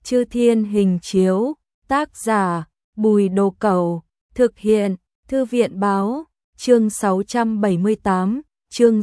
Chư Thiên Hình Chiếu, tác giả Bùi Đồ Cẩu, thực hiện Thư viện Báo, chương 678, chương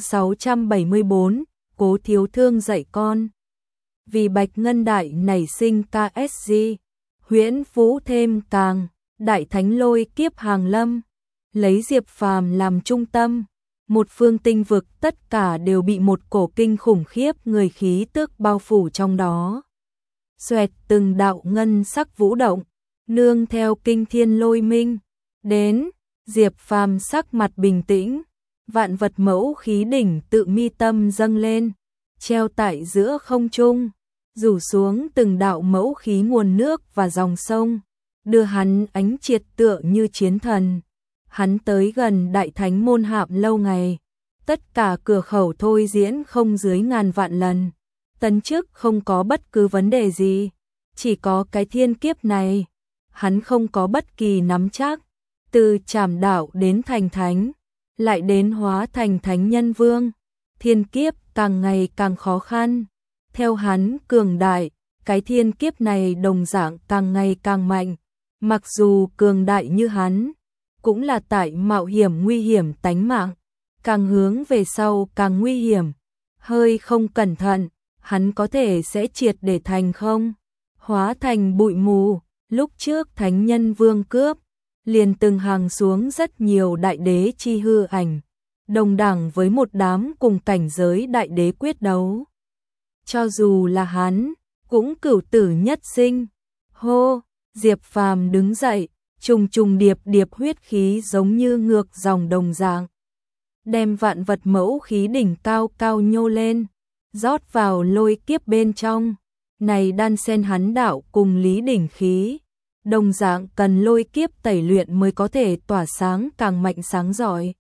674, Cố Thiếu Thương dạy con. Vì Bạch Ngân Đại nảy sinh KSG, huyễn vũ thêm càng, Đại Thánh lôi kiếp hàng lâm, lấy Diệp Phàm làm trung tâm, một phương tinh vực tất cả đều bị một cổ kinh khủng khiếp người khí tức bao phủ trong đó. Xoẹt từng đạo ngân sắc vũ động, nương theo kinh thiên lôi minh, đến, Diệp Phàm sắc mặt bình tĩnh, vạn vật mẫu khí đỉnh tự mi tâm dâng lên, treo tại giữa không trung, rủ xuống từng đạo mẫu khí nguồn nước và dòng sông, đưa hắn ánh triệt tựa như chiến thần. Hắn tới gần Đại Thánh môn hạm lâu ngày, tất cả cửa khẩu thôi diễn không dưới ngàn vạn lần, tấn chức không có bất cứ vấn đề gì, chỉ có cái thiên kiếp này, hắn không có bất kỳ nắm chắc, từ trảm đạo đến thành thánh, lại đến hóa thành thánh nhân vương, thiên kiếp càng ngày càng khó khăn, theo hắn cường đại, cái thiên kiếp này đồng dạng càng ngày càng mạnh, mặc dù cường đại như hắn, cũng là tại mạo hiểm nguy hiểm tánh mạng, càng hướng về sau càng nguy hiểm, hơi không cẩn thận, hắn có thể sẽ triệt để thành không, hóa thành bụi mù. Lúc trước thánh nhân vương cướp, liền từng hàng xuống rất nhiều đại đế chi hư ảnh, đồng đẳng với một đám cùng cảnh giới đại đế quyết đấu. Cho dù là hắn, cũng cửu tử nhất sinh. Hô, Diệp Phàm đứng dậy, trùng trùng điệp điệp huyết khí giống như ngược dòng đồng dạng, đem vạn vật mẫu khí đỉnh cao cao nhô lên, rót vào lôi kiếp bên trong. Này đan xen hắn đạo cùng lý đỉnh khí, đồng dạng cần lôi kiếp tẩy luyện mới có thể tỏa sáng càng mạnh sáng giỏi.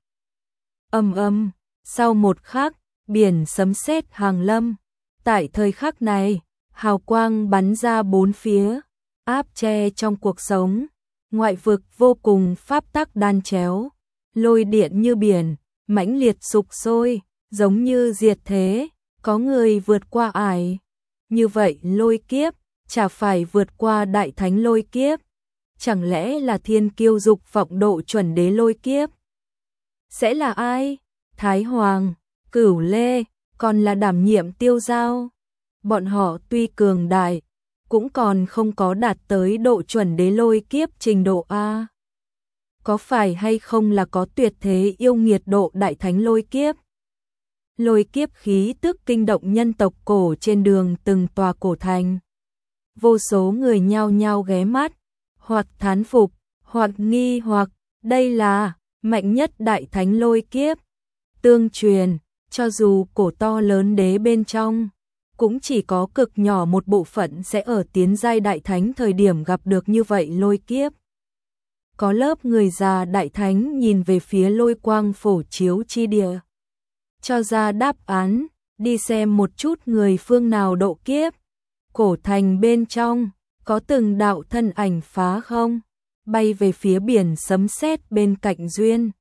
Sau một khắc, biển sấm sét hàng lâm, tại thời khắc này, hào quang bắn ra bốn phía, áp che trong cuộc sống, ngoại vực vô cùng pháp tắc đan chéo, lôi điện như biển, mãnh liệt sục sôi, giống như diệt thế, có người vượt qua ải. Như vậy lôi kiếp, chả phải vượt qua Đại Thánh lôi kiếp, chẳng lẽ là thiên kiêu dục vọng độ chuẩn đế lôi kiếp? Sẽ là ai? Thái Hoàng, Cửu Lê, còn là đảm nhiệm Tiêu Giao. Bọn họ tuy cường đại, cũng còn không có đạt tới độ chuẩn đế lôi kiếp trình độ A. Có phải hay không là có tuyệt thế yêu nghiệt độ Đại Thánh lôi kiếp? Lôi kiếp khí tức kinh động nhân tộc cổ trên đường từng tòa cổ thành. Vô số người nhao nhao ghé mắt, hoặc thán phục, hoặc nghi hoặc, đây là mạnh nhất Đại Thánh lôi kiếp. Tương truyền, cho dù cổ to lớn đế bên trong, cũng chỉ có cực nhỏ một bộ phận sẽ ở tiến giai Đại Thánh thời điểm gặp được như vậy lôi kiếp. Có lớp người già Đại Thánh nhìn về phía lôi quang phổ chiếu chi địa, cho ra đáp án, đi xem một chút người phương nào độ kiếp. Cổ thành bên trong, có từng đạo thân ảnh phá không, bay về phía biển sấm sét bên cạnh duyên.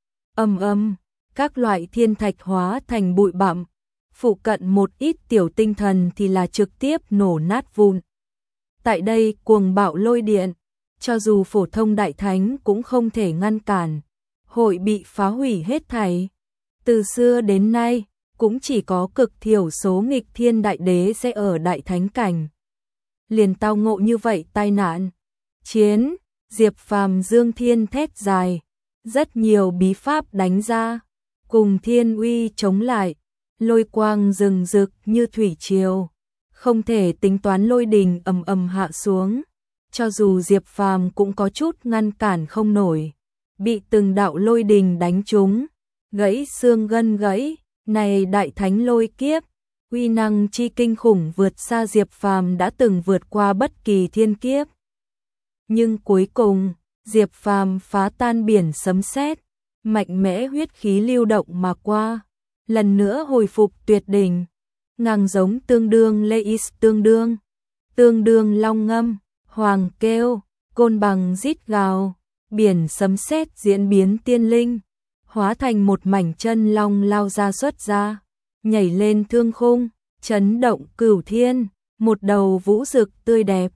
Các loại thiên thạch hóa thành bụi bặm, phụ cận một ít tiểu tinh thần thì là trực tiếp nổ nát vụn. Tại đây cuồng bạo lôi điện, cho dù phổ thông Đại Thánh cũng không thể ngăn cản, hội bị phá hủy hết thảy. Từ xưa đến nay, cũng chỉ có cực thiểu số nghịch thiên đại đế sẽ ở Đại Thánh cảnh. Liền tao ngộ như vậy tai nạn. Chiến, Diệp Phàm dương thiên thét dài, rất nhiều bí pháp đánh ra, cùng thiên uy chống lại, lôi quang rừng rực như thủy triều, không thể tính toán lôi đình hạ xuống. Cho dù Diệp Phàm cũng có chút ngăn cản không nổi, bị từng đạo lôi đình đánh trúng, gãy xương gân gãy. Này Đại Thánh lôi kiếp, uy năng chi kinh khủng vượt xa Diệp Phàm đã từng vượt qua bất kỳ thiên kiếp. Nhưng cuối cùng, Diệp Phàm phá tan biển sấm sét, mạnh mẽ huyết khí lưu động mà qua, lần nữa hồi phục tuyệt đỉnh, ngang giống tương đương Leis tương đương long ngâm, hoàng kêu, côn bằng rít gào, biển sấm sét diễn biến tiên linh, hóa thành một mảnh chân long lao ra xuất ra, nhảy lên thương khung, chấn động cửu thiên, một đầu vũ rực tươi đẹp,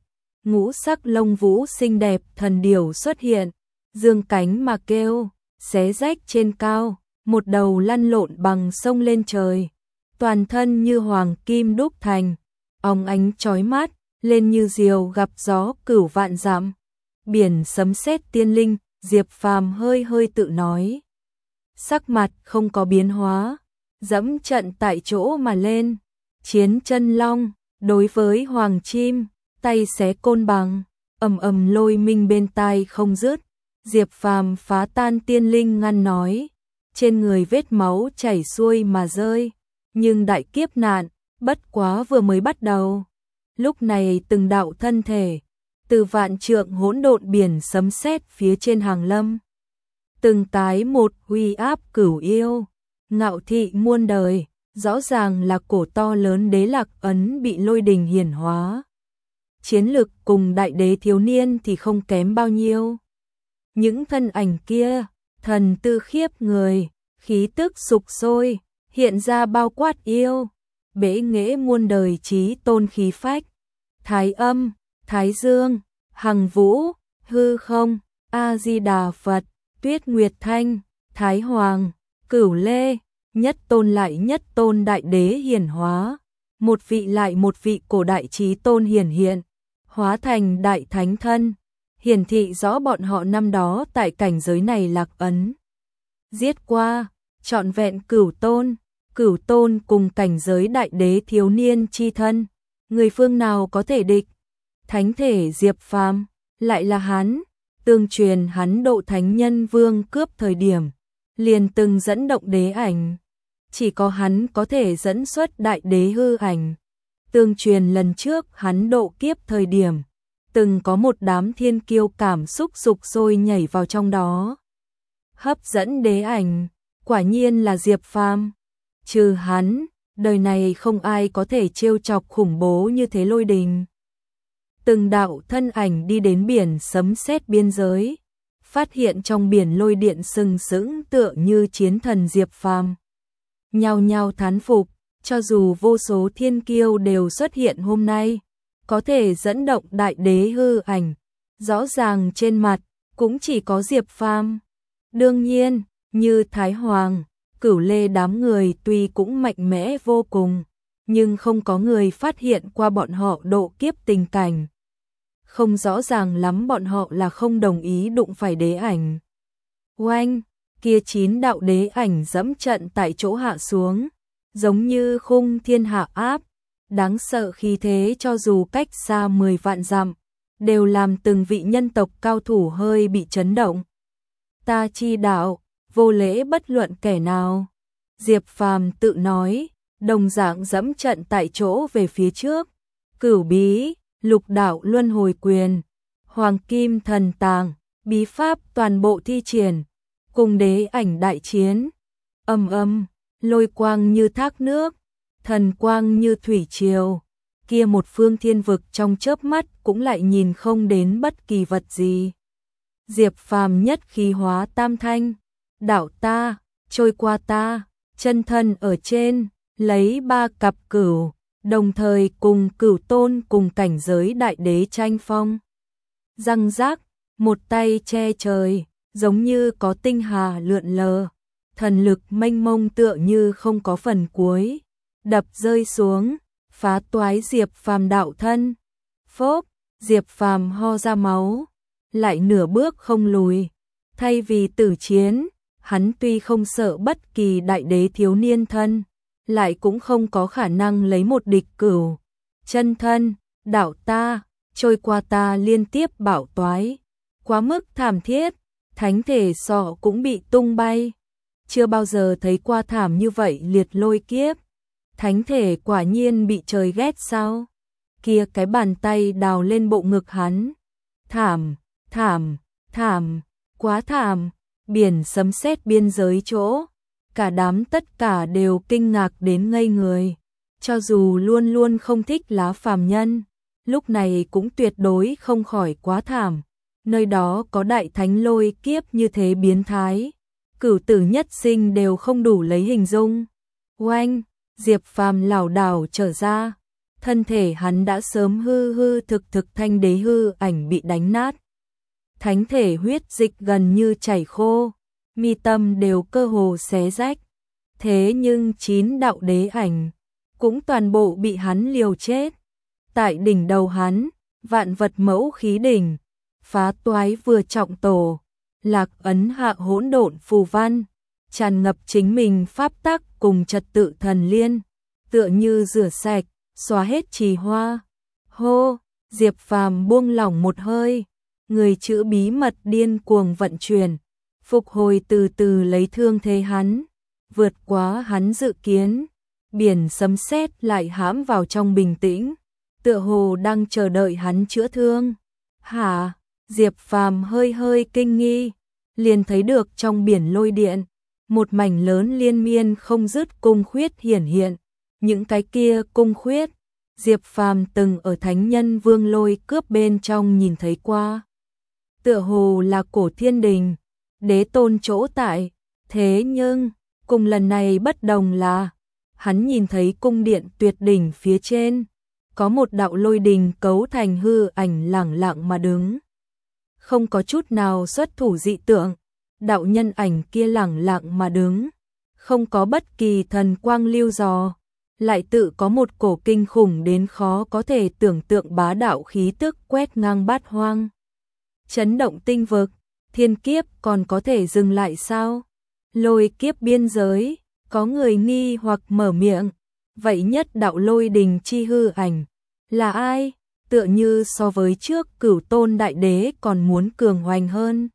ngũ sắc lông vũ xinh đẹp thần điểu xuất hiện, dương cánh mà kêu, xé rách trên cao, một đầu lăn lộn bằng sông lên trời, toàn thân như hoàng kim đúc thành, óng ánh chói mắt, lên như diều gặp gió cửu vạn dặm. Biển sấm sét tiên linh, Diệp Phàm hơi hơi tự nói. Sắc mặt không có biến hóa, dẫm trận tại chỗ mà lên, chiến chân long, đối với hoàng chim, tay xé côn bằng, ầm ầm lôi minh bên tai không dứt. Diệp Phàm phá tan tiên linh ngăn nói, trên người vết máu chảy xuôi mà rơi, nhưng đại kiếp nạn, bất quá vừa mới bắt đầu. Lúc này từng đạo thân thể, từ vạn trượng hỗn độn biển sấm sét phía trên hàng lâm. Từng cái một uy áp cửu yêu, ngạo thị muôn đời, rõ ràng là cổ to lớn đế Lạc Ấn bị lôi đình hiển hóa. Chiến lực cùng đại đế thiếu niên thì không kém bao nhiêu. Những thân ảnh kia, thần tư khiếp người, khí tức sục sôi, hiện ra bao quát yêu, bế nghệ muôn đời chí tôn khí phách. Thái âm, Thái dương, Hằng vũ, hư không, A-di-đà Phật, Tuyết Nguyệt Thanh, Thái Hoàng, Cửu Lê, nhất tôn lại nhất tôn đại đế hiển hóa, một vị lại một vị cổ đại chí tôn hiển hiện, hóa thành đại thánh thân, hiển thị rõ bọn họ năm đó tại cảnh giới này Lạc Ấn. Giết qua, trọn vẹn cửu tôn cùng cảnh giới đại đế thiếu niên chi thân, người phương nào có thể địch? Thánh thể Diệp Phàm, lại là hắn, tương truyền hắn độ thánh nhân vương cướp thời điểm, liền từng dẫn động đế ảnh, chỉ có hắn có thể dẫn xuất đại đế hư ảnh. Tương truyền lần trước hắn độ kiếp thời điểm, từng có một đám thiên kiêu cảm xúc sục sôi nhảy vào trong đó. Hấp dẫn đế ảnh, quả nhiên là Diệp Phàm. Trừ hắn, đời này không ai có thể trêu chọc khủng bố như thế lôi đình. Từng đạo thân ảnh đi đến biển sấm sét biên giới, phát hiện trong biển lôi điện sừng sững tựa như chiến thần Diệp Phàm. Nhao nhao thán phục, cho dù vô số thiên kiêu đều xuất hiện hôm nay, có thể dẫn động đại đế hư ảnh, rõ ràng trên mặt cũng chỉ có Diệp Phàm. Đương nhiên, như Thái Hoàng, Cửu Lê đám người tuy cũng mạnh mẽ vô cùng, nhưng không có người phát hiện qua bọn họ độ kiếp tình cảnh. Không rõ ràng lắm bọn họ là không đồng ý đụng phải đế ảnh. Oanh, kia 9 đạo đế ảnh dẫm trận tại chỗ hạ xuống, giống như khung thiên hạ áp, đáng sợ khí thế cho dù cách xa 10 vạn dặm, đều làm từng vị nhân tộc cao thủ hơi bị chấn động. Ta chi đạo, vô lễ bất luận kẻ nào. Diệp Phàm tự nói, đồng dạng dẫm trận tại chỗ về phía trước. Cửu bí, lục đạo luân hồi quyền, hoàng kim thần tàng, bí pháp toàn bộ thi triển, cùng đế ảnh đại chiến. Ầm ầm, lôi quang như thác nước, thần quang như thủy triều, kia một phương thiên vực trong chớp mắt cũng lại nhìn không đến bất kỳ vật gì. Diệp Phàm nhất khí hóa tam thanh, đảo ta, trôi qua ta, chân thân ở trên, lấy 3 cặp cửu, đồng thời cùng cửu tôn cùng cảnh giới đại đế tranh phong. Răng rác, một tay che trời, giống như có tinh hà lượn lờ, thần lực mênh mông tựa như không có phần cuối, đập rơi xuống, phá toái Diệp Phàm đạo thân. Phốp, Diệp Phàm ho ra máu, lại nửa bước không lùi. Thay vì tử chiến, hắn tuy không sợ bất kỳ đại đế thiếu niên thân, lại cũng không có khả năng lấy một địch cửu. Chân thân, đảo ta, trôi qua ta liên tiếp bảo toái, quá mức thảm thiết, thánh thể sọ cũng bị tung bay. Chưa bao giờ thấy qua thảm như vậy liệt lôi kiếp. Thánh thể quả nhiên bị trời ghét sao? Kia cái bàn tay đào lên bộ ngực hắn. Thảm, thảm, thảm, quá thảm. Biển sấm sét biên giới chỗ, cả đám tất cả đều kinh ngạc đến ngây người. Cho dù luôn luôn không thích lá phàm nhân, lúc này cũng tuyệt đối không khỏi quá thảm. Nơi đó có đại thánh lôi kiếp như thế biến thái, cửu tử nhất sinh đều không đủ lấy hình dung. Oanh, Diệp Phàm lảo đảo trở ra, thân thể hắn đã sớm hư hư thực thực thanh đế hư ảnh bị đánh nát. Thánh thể huyết dịch gần như chảy khô, mi tâm đều cơ hồ xé rách. Thế nhưng 9 đạo đế ảnh cũng toàn bộ bị hắn liều chết. Tại đỉnh đầu hắn, vạn vật mẫu khí đỉnh, phá toái vừa trọng tổ, lạc ấn hạ hỗn độn phù văn, tràn ngập chính mình pháp tắc cùng trật tự thần liên, tựa như rửa sạch, xóa hết trì hoa. Hô, Diệp Phàm buông lỏng một hơi, người chữ bí mật điên cuồng vận chuyển, phục hồi từ từ lấy thương thế hắn, vượt quá hắn dự kiến, biển sấm sét lại hãm vào trong bình tĩnh, tựa hồ đang chờ đợi hắn chữa thương. Hả? Diệp Phàm hơi hơi kinh nghi, liền thấy được trong biển lôi điện, một mảnh lớn liên miên không dứt cung khuyết hiển hiện. Những cái kia cung khuyết, Diệp Phàm từng ở Thánh Nhân Vương Lôi Cướp bên trong nhìn thấy qua. Tựa hồ là cổ thiên đình, đế tôn chỗ tại, thế nhưng, cùng lần này bất đồng là, hắn nhìn thấy cung điện tuyệt đỉnh phía trên, có một đạo lôi đình cấu thành hư ảnh lẳng lặng mà đứng. Không có chút nào xuất thủ dị tượng, đạo nhân ảnh kia lẳng lặng mà đứng, không có bất kỳ thần quang lưu dò, lại tự có một cổ kinh khủng đến khó có thể tưởng tượng bá đạo khí tức quét ngang bát hoang. Chấn động tinh vực, thiên kiếp còn có thể dừng lại sao? Lôi kiếp biên giới, có người nghi hoặc mở miệng, vậy nhất đạo lôi đình chi hư ảnh, là ai? Tựa như so với trước Cửu Tôn Đại Đế còn muốn cường hoành hơn.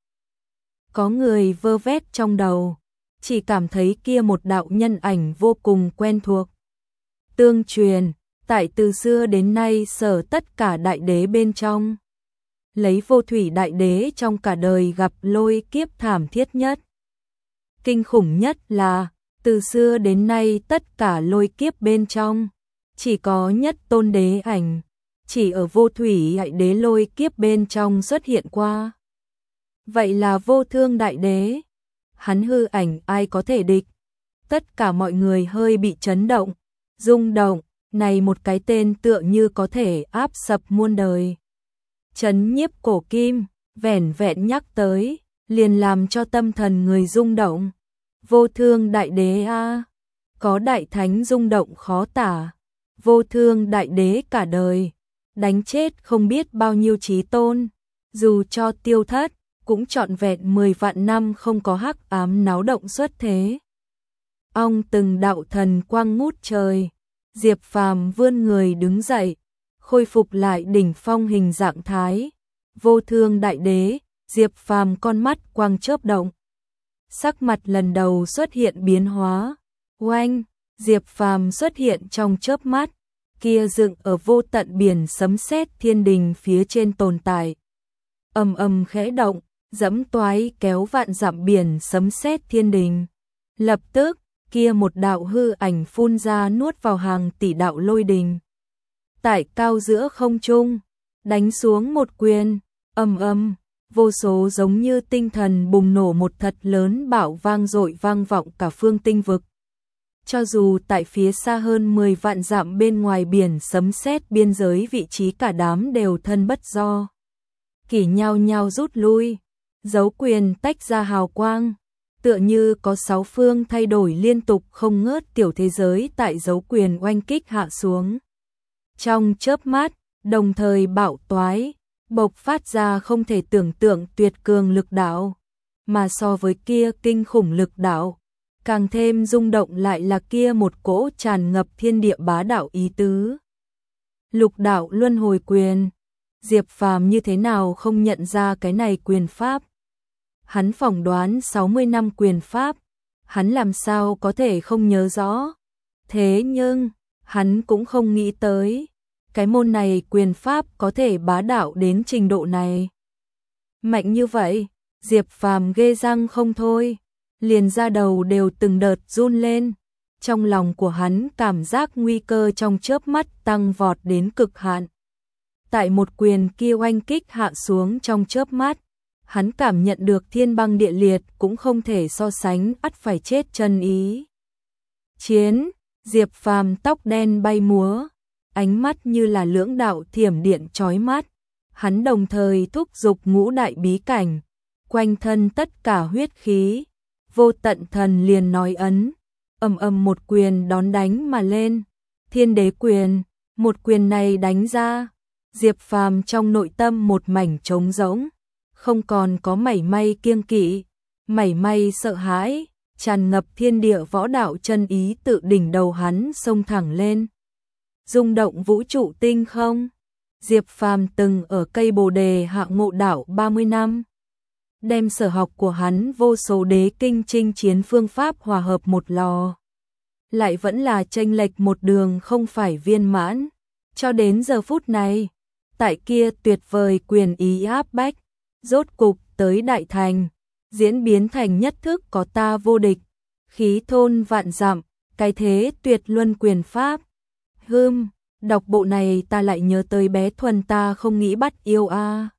Có người vơ vét trong đầu, chỉ cảm thấy kia một đạo nhân ảnh vô cùng quen thuộc. Tương truyền, tại từ xưa đến nay sở tất cả đại đế bên trong. Lấy Vô Thủy Đại Đế trong cả đời gặp lôi kiếp thảm thiết nhất. Kinh khủng nhất là, từ xưa đến nay tất cả lôi kiếp bên trong, chỉ có nhất tôn đế ảnh, chỉ ở Vô Thủy Đại Đế lôi kiếp bên trong xuất hiện qua. Vậy là Vô Thương Đại Đế, hắn hư ảnh ai có thể địch? Tất cả mọi người hơi bị chấn động, rung động, này một cái tên tựa như có thể áp sập muôn đời. Chấn nhiếp cổ kim, vẻn vẹn nhắc tới, liền làm cho tâm thần người rung động. Vô Thương Đại Đế a, có đại thánh rung động khó tả. Vô Thương Đại Đế cả đời, đánh chết không biết bao nhiêu chí tôn, dù cho tiêu thất, cũng trọn vẹn 10 vạn năm không có hắc ám náo động xuất thế. Ong từng đạo thần quang ngút trời, Diệp Phàm vươn người đứng dậy, khôi phục lại đỉnh phong hình dạng thái. Vô Thương Đại Đế, Diệp Phàm con mắt quang chớp động. Sắc mặt lần đầu xuất hiện biến hóa. Oanh, Diệp Phàm xuất hiện trong chớp mắt, kia dựng ở vô tận biển sấm sét thiên đình phía trên tồn tại. Ầm ầm khẽ động, dẫm toái kéo vạn dặm biển sấm sét thiên đình. Lập tức, kia một đạo hư ảnh phun ra nuốt vào hàng tỷ đạo lôi đình. Tại cao giữa không trung, đánh xuống một quyền, ầm ầm, vô số giống như tinh thần bùng nổ một thật lớn bạo vang dội vang vọng cả phương tinh vực. Cho dù tại phía xa hơn 10 vạn dặm bên ngoài biển sấm sét biên giới vị trí cả đám đều thân bất do kỷ nhao nhao rút lui, dấu quyền tách ra hào quang, tựa như có 6 phương thay đổi liên tục không ngớt tiểu thế giới tại dấu quyền oanh kích hạ xuống. Trong chớp mắt, đồng thời bạo toái, bộc phát ra không thể tưởng tượng tuyệt cường lực đạo, mà so với kia kinh khủng lực đạo, càng thêm rung động lại là kia một cỗ tràn ngập thiên địa bá đạo ý tứ. Lục đạo luân hồi quyền, Diệp Phàm như thế nào không nhận ra cái này quyền pháp? Hắn phỏng đoán 60 năm quyền pháp, hắn làm sao có thể không nhớ rõ? Thế nhưng, hắn cũng không nghĩ tới, cái môn này quyền pháp có thể bá đạo đến trình độ này. Mạnh như vậy, Diệp Phàm ghê răng không thôi, liền da đầu đều từng đợt run lên. Trong lòng của hắn cảm giác nguy cơ trong chớp mắt tăng vọt đến cực hạn. Tại một quyền kia oanh kích hạ xuống trong chớp mắt, hắn cảm nhận được thiên băng địa liệt cũng không thể so sánh, ắt phải chết chân ý. Chiến, Diệp Phàm tóc đen bay múa, ánh mắt như là lưỡng đạo thiểm điện chói mắt. Hắn đồng thời thúc giục ngũ đại bí cảnh, quanh thân tất cả huyết khí, vô tận thần liền nói ấn, ầm ầm một quyền đón đánh mà lên. Thiên đế quyền, một quyền này đánh ra, Diệp Phàm trong nội tâm một mảnh trống rỗng, không còn có mảy may kiêng kỵ, mảy may sợ hãi, tràn ngập thiên địa võ đạo chân ý tự đỉnh đầu hắn xông thẳng lên. Rung động vũ trụ tinh không? Diệp Phàm từng ở cây Bồ đề hạ ngộ đạo 30 năm, đem sở học của hắn vô số đế kinh chinh chiến phương pháp hòa hợp một lò, lại vẫn là chênh lệch một đường không phải viên mãn. Cho đến giờ phút này, tại kia tuyệt vời quyền ý áp bách, rốt cục tới đại thành, diễn biến thành nhất thức có ta vô địch, khí thôn vạn dặm, cái thế tuyệt luân quyền pháp. Đọc bộ này ta lại nhớ tới bé Thuần ta không nghĩ bắt yêu a.